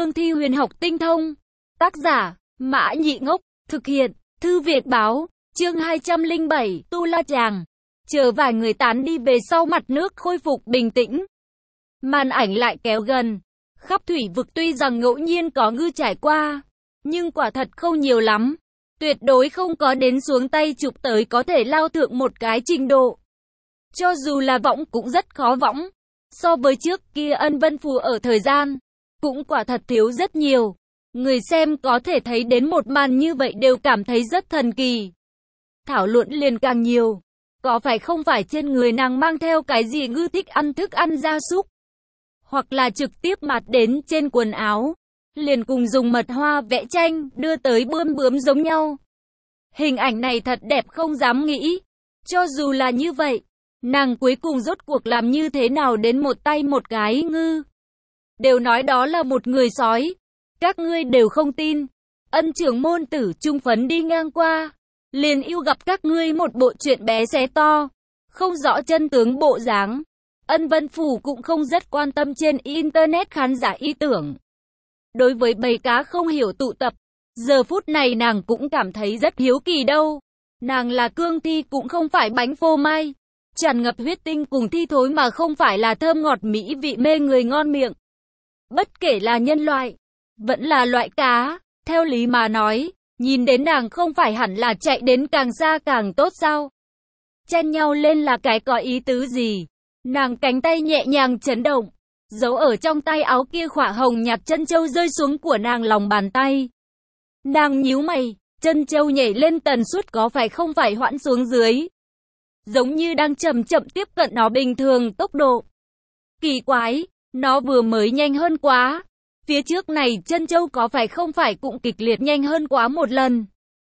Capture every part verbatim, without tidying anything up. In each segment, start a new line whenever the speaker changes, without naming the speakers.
cương thi huyền học tinh thông. Tác giả, Mã Nhị Ngốc, thực hiện, Thư Việt Báo, chương hai trăm lẻ bảy, Tu La Chàng. Chờ vài người tán đi về sau mặt nước khôi phục bình tĩnh. Màn ảnh lại kéo gần. Khắp thủy vực tuy rằng ngẫu nhiên có ngư trải qua, nhưng quả thật không nhiều lắm. Tuyệt đối không có đến xuống tay chụp tới có thể lao thượng một cái trình độ. Cho dù là võng cũng rất khó võng. So với trước kia Ân Vân Phù ở thời gian, cũng quả thật thiếu rất nhiều. Người xem có thể thấy đến một màn như vậy đều cảm thấy rất thần kỳ. Thảo luận liền càng nhiều. Có phải không phải trên người nàng mang theo cái gì ngư thích ăn thức ăn gia súc? Hoặc là trực tiếp mặt đến trên quần áo, liền cùng dùng mật hoa vẽ tranh, đưa tới bươm bướm giống nhau. Hình ảnh này thật đẹp không dám nghĩ. Cho dù là như vậy, nàng cuối cùng rốt cuộc làm như thế nào đến một tay một cái ngư? Đều nói đó là một người sói. Các ngươi đều không tin. Ân trưởng môn tử trung phấn đi ngang qua, liền yêu gặp các ngươi một bộ chuyện bé xé to, không rõ chân tướng bộ dáng. Ân Vân Phủ cũng không rất quan tâm trên internet khán giả ý tưởng. Đối với bầy cá không hiểu tụ tập, giờ phút này nàng cũng cảm thấy rất hiếu kỳ đâu. Nàng là cương thi cũng không phải bánh phô mai, tràn ngập huyết tinh cùng thi thối mà không phải là thơm ngọt mỹ vị mê người ngon miệng. Bất kể là nhân loại, vẫn là loại cá, theo lý mà nói, nhìn đến nàng không phải hẳn là chạy đến càng xa càng tốt sao? Chen nhau lên là cái có ý tứ gì? Nàng cánh tay nhẹ nhàng chấn động, giấu ở trong tay áo kia khỏa hồng nhạt chân châu rơi xuống của nàng lòng bàn tay. Nàng nhíu mày, chân châu nhảy lên tần suất có phải không phải hoãn xuống dưới. Giống như đang chậm chậm tiếp cận nó bình thường tốc độ. Kỳ quái, nó vừa mới nhanh hơn quá. Phía trước này chân châu có phải không phải cũng kịch liệt nhanh hơn quá một lần.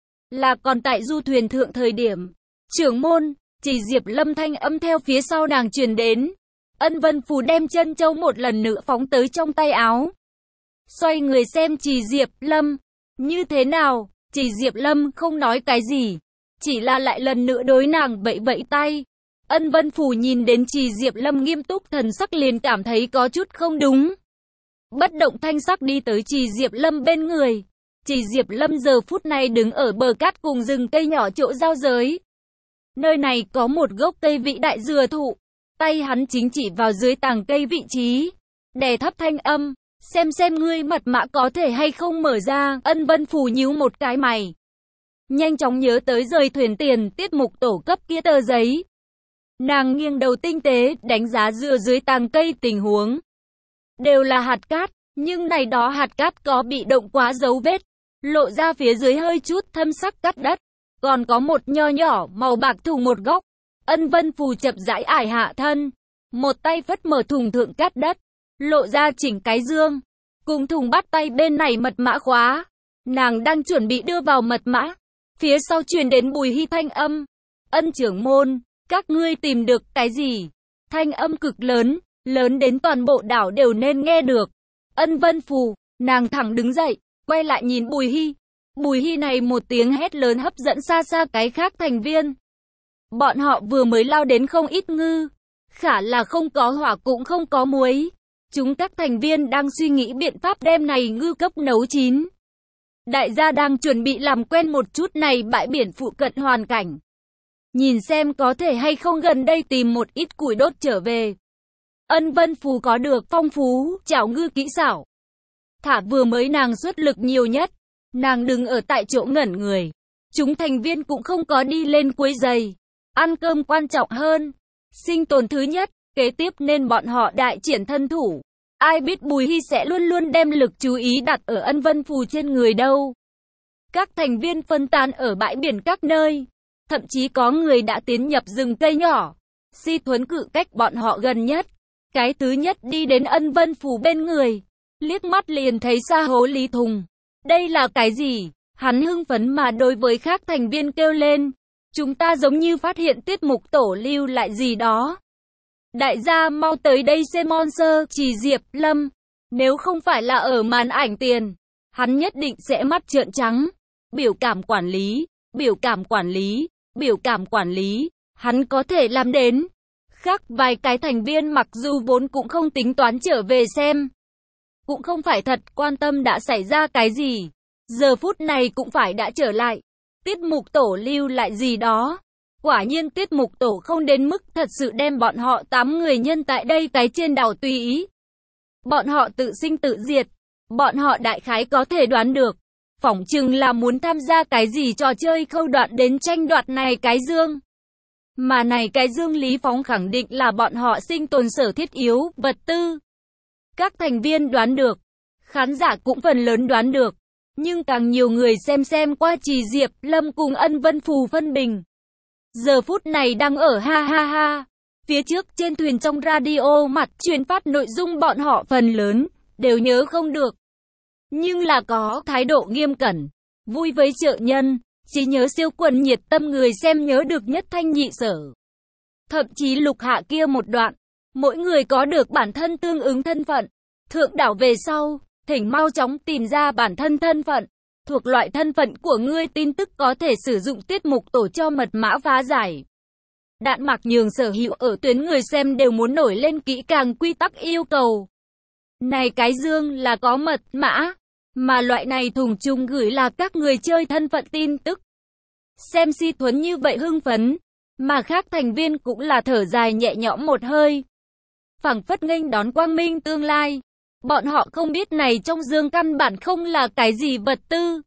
Là còn tại du thuyền thượng thời điểm. Trưởng môn, chỉ Diệp Lâm thanh âm theo phía sau nàng truyền đến. Ân Vân Phù đem chân châu một lần nữa phóng tới trong tay áo. Xoay người xem chỉ Diệp Lâm. Như thế nào? Chỉ Diệp Lâm không nói cái gì. Chỉ là lại lần nữa đối nàng vẫy vẫy tay. Ân Vân Phù nhìn đến chỉ Diệp Lâm nghiêm túc thần sắc liền cảm thấy có chút không đúng. Bất động thanh sắc đi tới chỉ Diệp Lâm bên người. Chỉ Diệp Lâm giờ phút này đứng ở bờ cát cùng rừng cây nhỏ chỗ giao giới. Nơi này có một gốc cây vị đại dừa thụ. Tay hắn chính chỉ vào dưới tàng cây vị trí. Đè thấp thanh âm. Xem xem ngươi mật mã có thể hay không mở ra. Ân Vân Phù nhíu một cái mày. Nhanh chóng nhớ tới rời thuyền tiền tiết mục tổ cấp kia tờ giấy. Nàng nghiêng đầu tinh tế đánh giá dừa dưới tàng cây tình huống. Đều là hạt cát, nhưng này đó hạt cát có bị động quá dấu vết. Lộ ra phía dưới hơi chút thâm sắc cát đất. Còn có một nho nhỏ màu bạc thùng một góc. Ân Vân Phù chậm rãi ải hạ thân. Một tay phất mở thùng thượng cát đất. Lộ ra chỉnh cái dương. Cùng thùng bắt tay bên này mật mã khóa. Nàng đang chuẩn bị đưa vào mật mã. Phía sau truyền đến Bùi Hy thanh âm. Ân trưởng môn, các ngươi tìm được cái gì? Thanh âm cực lớn, lớn đến toàn bộ đảo đều nên nghe được. Ân Vân Phù, nàng thẳng đứng dậy, quay lại nhìn Bùi Hy. Bùi Hy này một tiếng hét lớn hấp dẫn xa xa cái khác thành viên. Bọn họ vừa mới lao đến không ít ngư. Khả là không có hỏa cũng không có muối. Chúng các thành viên đang suy nghĩ biện pháp đem này ngư cấp nấu chín. Đại gia đang chuẩn bị làm quen một chút này bãi biển phụ cận hoàn cảnh. Nhìn xem có thể hay không gần đây tìm một ít củi đốt trở về. Ân Vân Phù có được phong phú, chảo ngư kỹ xảo. Thả vừa mới nàng xuất lực nhiều nhất. Nàng đứng ở tại chỗ ngẩn người. Chúng thành viên cũng không có đi lên quấy giày. Ăn cơm quan trọng hơn. Sinh tồn thứ nhất, kế tiếp nên bọn họ đại triển thân thủ. Ai biết Bùi Hy sẽ luôn luôn đem lực chú ý đặt ở Ân Vân Phù trên người đâu. Các thành viên phân tán ở bãi biển các nơi. Thậm chí có người đã tiến nhập rừng cây nhỏ. Si Thuấn cự cách bọn họ gần nhất. Cái thứ nhất đi đến Ân Vân Phù bên người. Liếc mắt liền thấy Sa Hố Lý Thùng. Đây là cái gì? Hắn hưng phấn mà đối với các thành viên kêu lên. Chúng ta giống như phát hiện tiết mục tổ lưu lại gì đó. Đại gia mau tới đây xem monster, chỉ Diệp Lâm. Nếu không phải là ở màn ảnh tiền, hắn nhất định sẽ mắt trợn trắng. Biểu cảm quản lý, biểu cảm quản lý, biểu cảm quản lý, hắn có thể làm đến. Khác vài cái thành viên mặc dù vốn cũng không tính toán trở về xem. cũng không phải thật quan tâm đã xảy ra cái gì. Giờ phút này cũng phải đã trở lại. Tiết mục tổ lưu lại gì đó. Quả nhiên tiết mục tổ không đến mức thật sự đem bọn họ tám người nhân tại đây cái trên đảo tùy ý. Bọn họ tự sinh tự diệt. Bọn họ đại khái có thể đoán được. Phỏng chừng là muốn tham gia cái gì trò chơi khâu đoạn đến tranh đoạt này cái dương. Mà này cái dương Lý Phóng khẳng định là bọn họ sinh tồn sở thiết yếu, vật tư. Các thành viên đoán được. Khán giả cũng phần lớn đoán được. Nhưng càng nhiều người xem xem qua Trì Diệp, Lâm cùng Ân Vân Phù phân bình. Giờ phút này đang ở ha ha ha. Phía trước trên thuyền trong radio mặt truyền phát nội dung bọn họ phần lớn, đều nhớ không được. Nhưng là có thái độ nghiêm cẩn, vui với trợ nhân, chỉ nhớ siêu quần nhiệt tâm người xem nhớ được nhất thanh nhị sở. Thậm chí lục hạ kia một đoạn, mỗi người có được bản thân tương ứng thân phận. Thượng đảo về sau, thỉnh mau chóng tìm ra bản thân thân phận. Thuộc loại thân phận của ngươi tin tức có thể sử dụng tiết mục tổ cho mật mã phá giải. Đạn Mạc nhường sở hữu ở tuyến người xem đều muốn nổi lên kỹ càng quy tắc yêu cầu. Này cái dương là có mật mã, mà loại này thùng chung gửi là các người chơi thân phận tin tức. Xem Si Thuấn như vậy hưng phấn, mà khác thành viên cũng là thở dài nhẹ nhõm một hơi. Phảng phất nghênh đón quang minh tương lai. Bọn họ không biết này trong dương căn bản không là cái gì vật tư.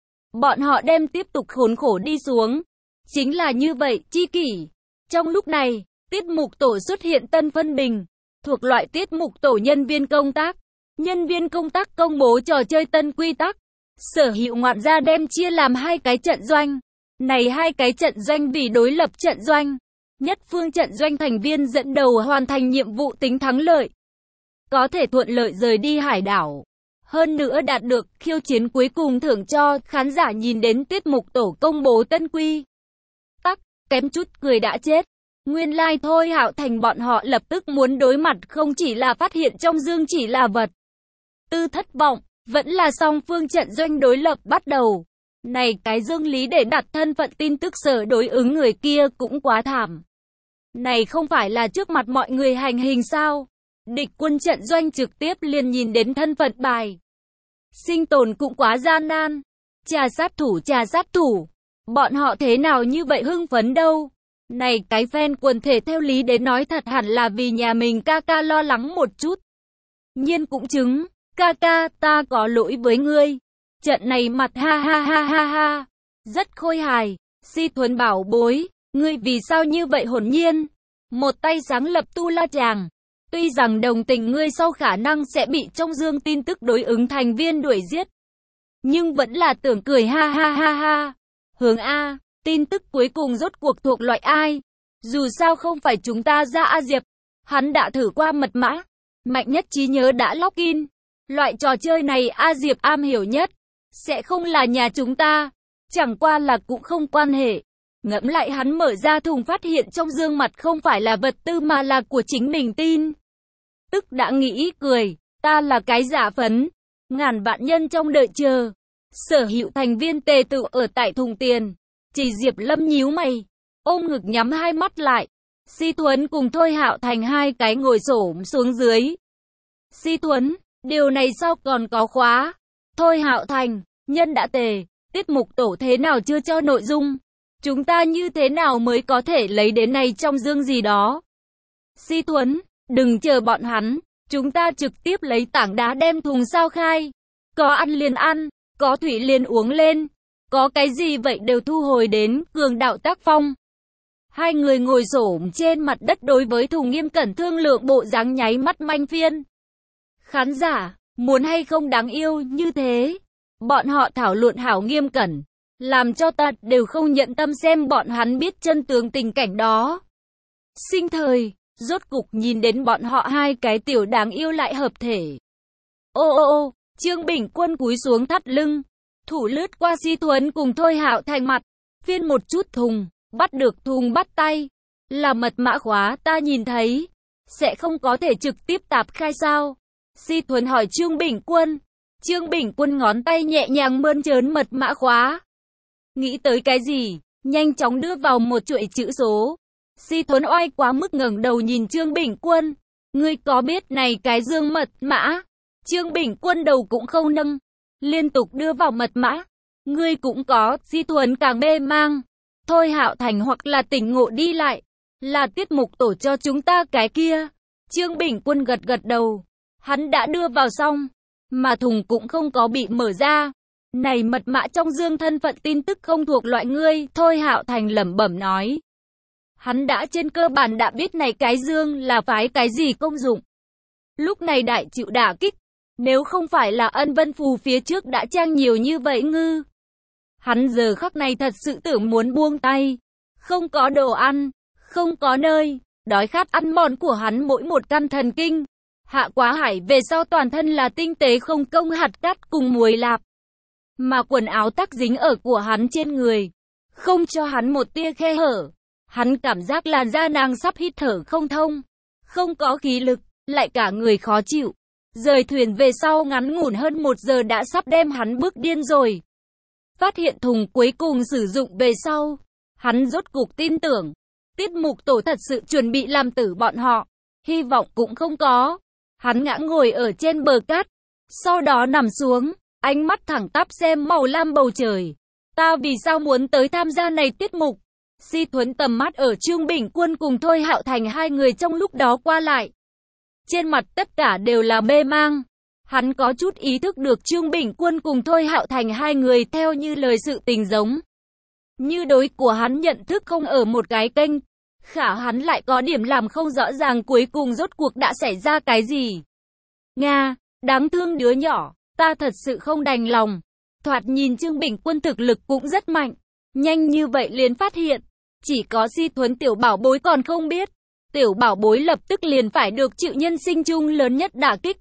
Bọn họ đem tiếp tục khốn khổ đi xuống. Chính là như vậy, chi kỷ. Trong lúc này, tiết mục tổ xuất hiện tân phân bình. Thuộc loại tiết mục tổ nhân viên công tác. Nhân viên công tác công bố trò chơi tân quy tắc. Sở hữu ngoạn gia đem chia làm hai cái trận doanh. Này hai cái trận doanh vì đối lập trận doanh. Nhất phương trận doanh thành viên dẫn đầu hoàn thành nhiệm vụ tính thắng lợi. Có thể thuận lợi rời đi hải đảo. Hơn nữa đạt được khiêu chiến cuối cùng thưởng cho khán giả nhìn đến tiết mục tổ công bố tân quy tắc, kém chút cười đã chết. Nguyên lai like thôi Hạo Thành bọn họ lập tức muốn đối mặt không chỉ là phát hiện trong dương chỉ là vật tư thất vọng, vẫn là song phương trận doanh đối lập bắt đầu. Này cái dương lý để đặt thân phận tin tức sở đối ứng người kia cũng quá thảm. Này không phải là trước mặt mọi người hành hình sao? Địch quân trận doanh trực tiếp liền nhìn đến thân phận bài. Sinh tồn cũng quá gian nan. Trà sát thủ trà sát thủ. Bọn họ thế nào như vậy hưng phấn đâu. Này cái fan quần thể theo lý đến nói thật hẳn là vì nhà mình ca ca lo lắng một chút. Nhiên cũng chứng. Ca ca ta có lỗi với ngươi. Trận này mặt ha ha ha ha ha. Rất khôi hài. Si Thuấn bảo bối. Ngươi vì sao như vậy hồn nhiên. Một tay sáng lập tu la chàng. Tuy rằng đồng tình ngươi sau khả năng sẽ bị trong dương tin tức đối ứng thành viên đuổi giết. Nhưng vẫn là tưởng cười ha ha ha ha. Hướng A, tin tức cuối cùng rốt cuộc thuộc loại ai? Dù sao không phải chúng ta ra A Diệp. Hắn đã thử qua mật mã. Mạnh nhất trí nhớ đã login. Loại trò chơi này A Diệp am hiểu nhất. Sẽ không là nhà chúng ta. Chẳng qua là cũng không quan hệ. Ngẫm lại hắn mở ra thùng phát hiện trong dương mặt không phải là vật tư mà là của chính mình tin. Tức đã nghĩ cười, ta là cái giả phấn. Ngàn vạn nhân trong đợi chờ. Sở hữu thành viên tề tự ở tại thùng tiền. Chỉ Diệp Lâm nhíu mày, ôm ngực nhắm hai mắt lại. Si Thuấn cùng Thôi Hạo Thành hai cái ngồi xổm xuống dưới. Si Thuấn, điều này sao còn có khóa? Thôi Hạo Thành, nhân đã tề, tiết mục tổ thế nào chưa cho nội dung? Chúng ta như thế nào mới có thể lấy đến này trong dương gì đó? Si Thuấn, đừng chờ bọn hắn, chúng ta trực tiếp lấy tảng đá đem thùng sao khai. Có ăn liền ăn, có thủy liền uống lên, có cái gì vậy đều thu hồi đến cường đạo tác phong. Hai người ngồi xổm trên mặt đất đối với thùng nghiêm cẩn thương lượng bộ dáng nháy mắt manh phiên. Khán giả, muốn hay không đáng yêu như thế? Bọn họ thảo luận hảo nghiêm cẩn, làm cho ta đều không nhận tâm xem bọn hắn biết chân tướng tình cảnh đó. Sinh thời, rốt cục nhìn đến bọn họ hai cái tiểu đáng yêu lại hợp thể. Ô ô ô, Trương Bình Quân cúi xuống thắt lưng, thủ lướt qua Si Thuấn cùng Thôi Hạo Thành mặt, phiên một chút thùng, bắt được thùng bắt tay. Là mật mã khóa ta nhìn thấy, sẽ không có thể trực tiếp tạp khai sao? Si Thuấn hỏi Trương Bình Quân. Trương Bình Quân ngón tay nhẹ nhàng mơn trớn mật mã khóa. Nghĩ tới cái gì, nhanh chóng đưa vào một chuỗi chữ số. Si Thuấn oai quá mức ngẩng đầu nhìn Trương Bình Quân. Ngươi có biết này cái dương mật mã Trương Bình Quân đầu cũng không nâng, liên tục đưa vào mật mã. Ngươi cũng có, Di Thuấn càng mê mang. Thôi Hạo Thành hoặc là tỉnh ngộ đi lại, là tiết mục tổ cho chúng ta cái kia. Trương Bình Quân gật gật đầu, hắn đã đưa vào xong, mà thùng cũng không có bị mở ra. Này mật mã trong dương thân phận tin tức không thuộc loại ngươi, Thôi Hạo Thành lẩm bẩm nói. Hắn đã trên cơ bản đã biết này cái dương là phái cái gì công dụng. Lúc này đại chịu đả kích, nếu không phải là Ân Vân Phù phía trước đã trang nhiều như vậy ngư. Hắn giờ khắc này thật sự tưởng muốn buông tay, không có đồ ăn, không có nơi, đói khát ăn mòn của hắn mỗi một căn thần kinh. Hạ Quá Hải về sau toàn thân là tinh tế không công hạt cát cùng muối lạp. Mà quần áo tắc dính ở của hắn trên người, không cho hắn một tia khe hở. Hắn cảm giác làn da nàng sắp hít thở không thông, không có khí lực, lại cả người khó chịu. Rời thuyền về sau ngắn ngủn hơn một giờ đã sắp đem hắn bước điên rồi. Phát hiện thùng cuối cùng sử dụng về sau, hắn rốt cục tin tưởng, tiết mục tổ thật sự chuẩn bị làm tử bọn họ, hy vọng cũng không có. Hắn ngã ngồi ở trên bờ cát, sau đó nằm xuống, ánh mắt thẳng tắp xem màu lam bầu trời. Ta vì sao muốn tới tham gia này tiết mục? Di Thuấn tầm mắt ở Trương Bình Quân cùng Thôi Hạo Thành hai người trong lúc đó qua lại. Trên mặt tất cả đều là mê mang. Hắn có chút ý thức được Trương Bình Quân cùng Thôi Hạo Thành hai người theo như lời sự tình giống. Như đối của hắn nhận thức không ở một cái kênh. Khả hắn lại có điểm làm không rõ ràng cuối cùng rốt cuộc đã xảy ra cái gì. Nga, đáng thương đứa nhỏ, ta thật sự không đành lòng. Thoạt nhìn Trương Bình Quân thực lực cũng rất mạnh. Nhanh như vậy liền phát hiện. Chỉ có Di Thuấn tiểu bảo bối còn không biết. Tiểu bảo bối lập tức liền phải được chịu nhân sinh chung lớn nhất đả kích.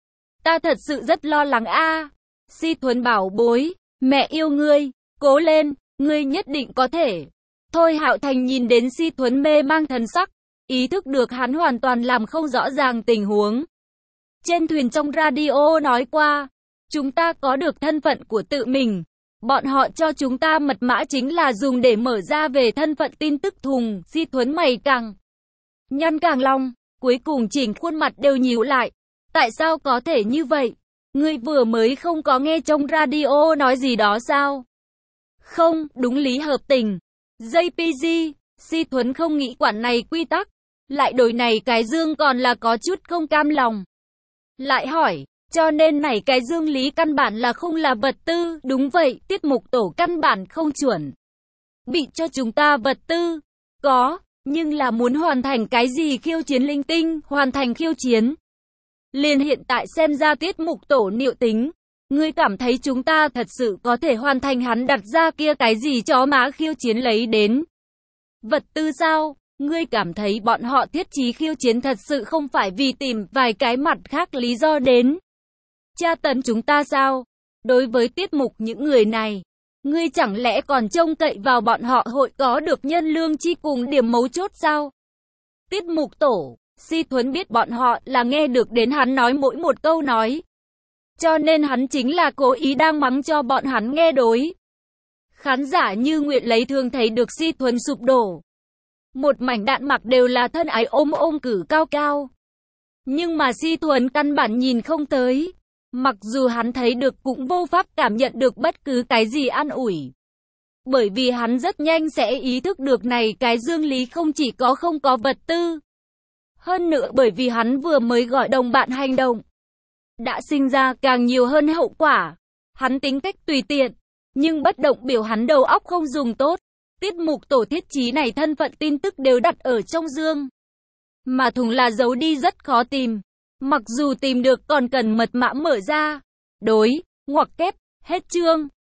Ta thật sự rất lo lắng a. À. Di Thuấn bảo bối, mẹ yêu ngươi, cố lên, ngươi nhất định có thể. Thôi Hạo Thành nhìn đến Di Thuấn mê mang thần sắc, ý thức được hắn hoàn toàn làm không rõ ràng tình huống. Trên thuyền trong radio nói qua, chúng ta có được thân phận của tự mình. Bọn họ cho chúng ta mật mã chính là dùng để mở ra về thân phận tin tức thùng. Di Thuấn mày càng nhăn càng long, cuối cùng chỉnh khuôn mặt đều nhíu lại. Tại sao có thể như vậy? Ngươi vừa mới không có nghe trong radio nói gì đó sao? Không, đúng lý hợp tình. gi pê giê, Di Thuấn không nghĩ quản này quy tắc. Lại đổi này cái dương còn là có chút không cam lòng. Lại hỏi, cho nên này cái dương lý căn bản là không là vật tư. Đúng vậy, tiết mục tổ căn bản không chuẩn bị cho chúng ta vật tư. Có, nhưng là muốn hoàn thành cái gì khiêu chiến linh tinh, hoàn thành khiêu chiến. Liền hiện tại xem ra tiết mục tổ liệu tính. Ngươi cảm thấy chúng ta thật sự có thể hoàn thành hắn đặt ra kia cái gì chó má khiêu chiến lấy đến vật tư sao? Ngươi cảm thấy bọn họ thiết chí khiêu chiến thật sự không phải vì tìm vài cái mặt khác lý do đến tra tấn chúng ta sao? Đối với tiết mục những người này, ngươi chẳng lẽ còn trông cậy vào bọn họ hội có được nhân lương chi cùng điểm mấu chốt sao? Tiết mục tổ, Di Thuấn biết bọn họ là nghe được đến hắn nói mỗi một câu nói. Cho nên hắn chính là cố ý đang mắng cho bọn hắn nghe đối. Khán giả như nguyện lấy thường thấy được Di Thuấn sụp đổ. Một mảnh đạn mặc đều là thân ái ôm ôm cử cao cao. Nhưng mà Di Thuấn căn bản nhìn không tới. Mặc dù hắn thấy được cũng vô pháp cảm nhận được bất cứ cái gì an ủi. Bởi vì hắn rất nhanh sẽ ý thức được này cái dương lý không chỉ có không có vật tư. Hơn nữa bởi vì hắn vừa mới gọi đồng bạn hành động. Đã sinh ra càng nhiều hơn hậu quả. Hắn tính cách tùy tiện. Nhưng bất động biểu hắn đầu óc không dùng tốt. Tiết mục tổ thiết chí này thân phận tin tức đều đặt ở trong dương. Mà thùng là giấu đi rất khó tìm. Mặc dù tìm được còn cần mật mã mở ra. Đối, ngoặc kép, hết chương.